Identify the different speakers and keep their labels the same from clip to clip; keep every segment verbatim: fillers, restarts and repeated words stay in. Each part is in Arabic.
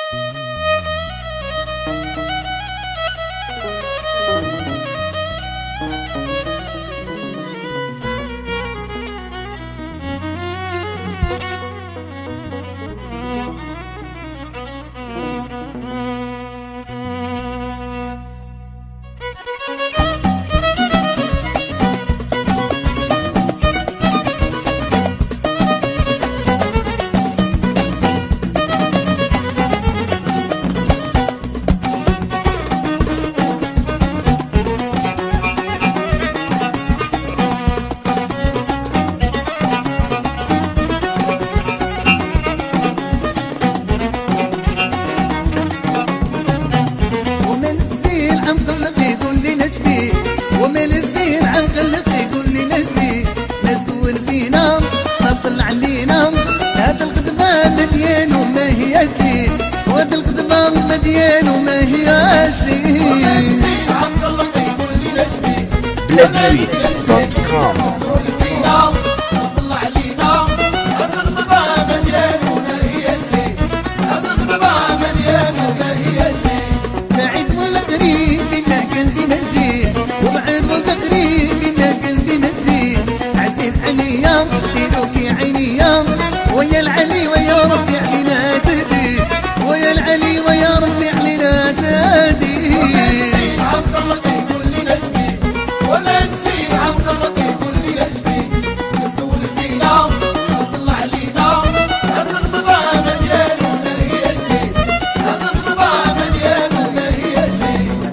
Speaker 1: ومن الزين عن خلق يقول لي نجبي نسول فينا ما طلع علينا هذا الخدمة مديان وما هي جديد وهذا الخدمة مديان وما هي جديد
Speaker 2: عبد الله يقول لي نجبي
Speaker 3: بلاديوي دوت كوم
Speaker 2: نسول فينا ما طلع علينا هذا الخدمة مديان وما هي جديد هذا الخدمة مديان وما هي جديد
Speaker 1: بعيد ولا قريب بينا قلبي منزيل وبعيد ولا قريب بينا قلبي منزيل عزيز عليا ديروكي عينيا ويا العلي ويا ربي علينا تهدي ويا العلي ويا ربي علينا تهدي
Speaker 2: عبد الله يقول لي نجبي ولا الزين عبد الله يقول لي نجبي نسول فينا ما طلع علينا هذا الخدمة مديان وما هي جديد هذا الخدمة مديان وما هي جديد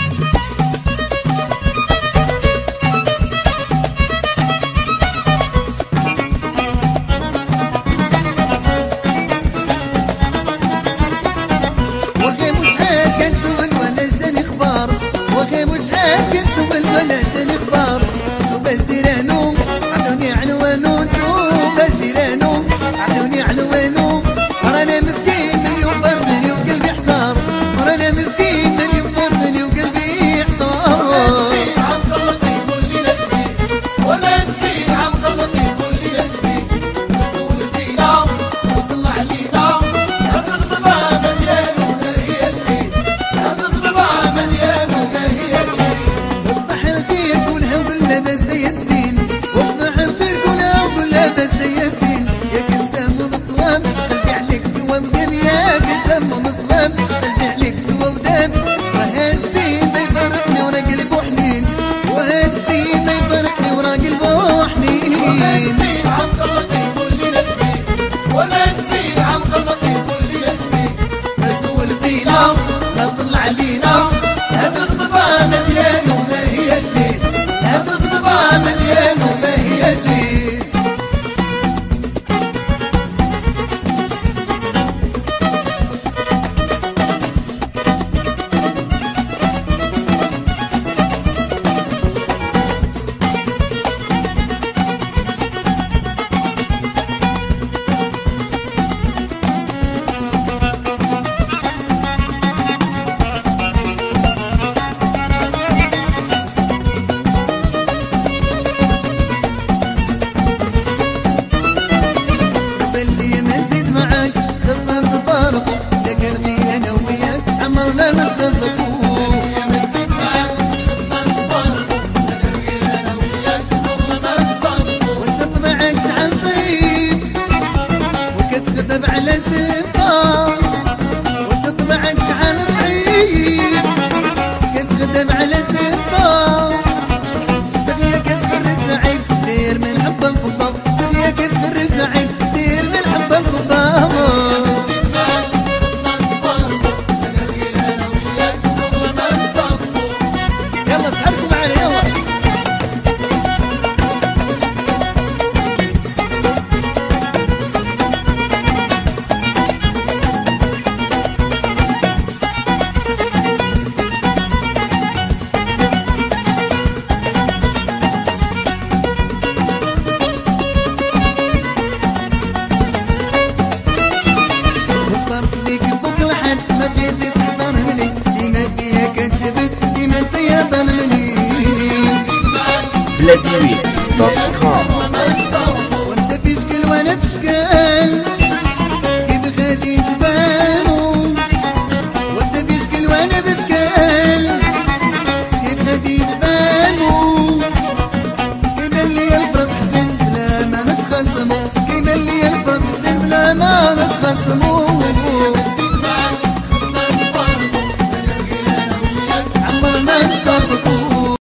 Speaker 1: وغي مش عاد كنسول ولا جاني اخبار وغي مش عاد كنسول ولا جاني اخبار سوبا الجيرانو عطوني عنوانو سوبا الجيرانو عطوني عنوانو رانا مسكين من يفرقني وقلبي حصار رانا مسكين من يفرقني وقلبي حصار
Speaker 2: عبد الله يقول لي نجبي ولا الزين عبد الله يقول لي نجبي نسول فينا وطلع علينا هذا الخدمة مديان وما هي جديد هذا الخدمة مديان وما هي جديد
Speaker 1: واصبح الخير قولها وقولها بس زي الزين واصبح الخير قولها وقولها بس زي الزين يا كنسام ونصوام قلبي عليك سكوى ودم يا كنسام ونصوام قلبي عليك سكوى ودم وها الزين ما يفرقني ورا قلب وحنين وها الزين ما يفرقني ورا قلب وحنين
Speaker 2: الزين عبد الله يقول لي نجبي ولا الزين عبد الله يقول لي نجبي
Speaker 1: مسؤول فينا ما طلع علينا هذا الخطبة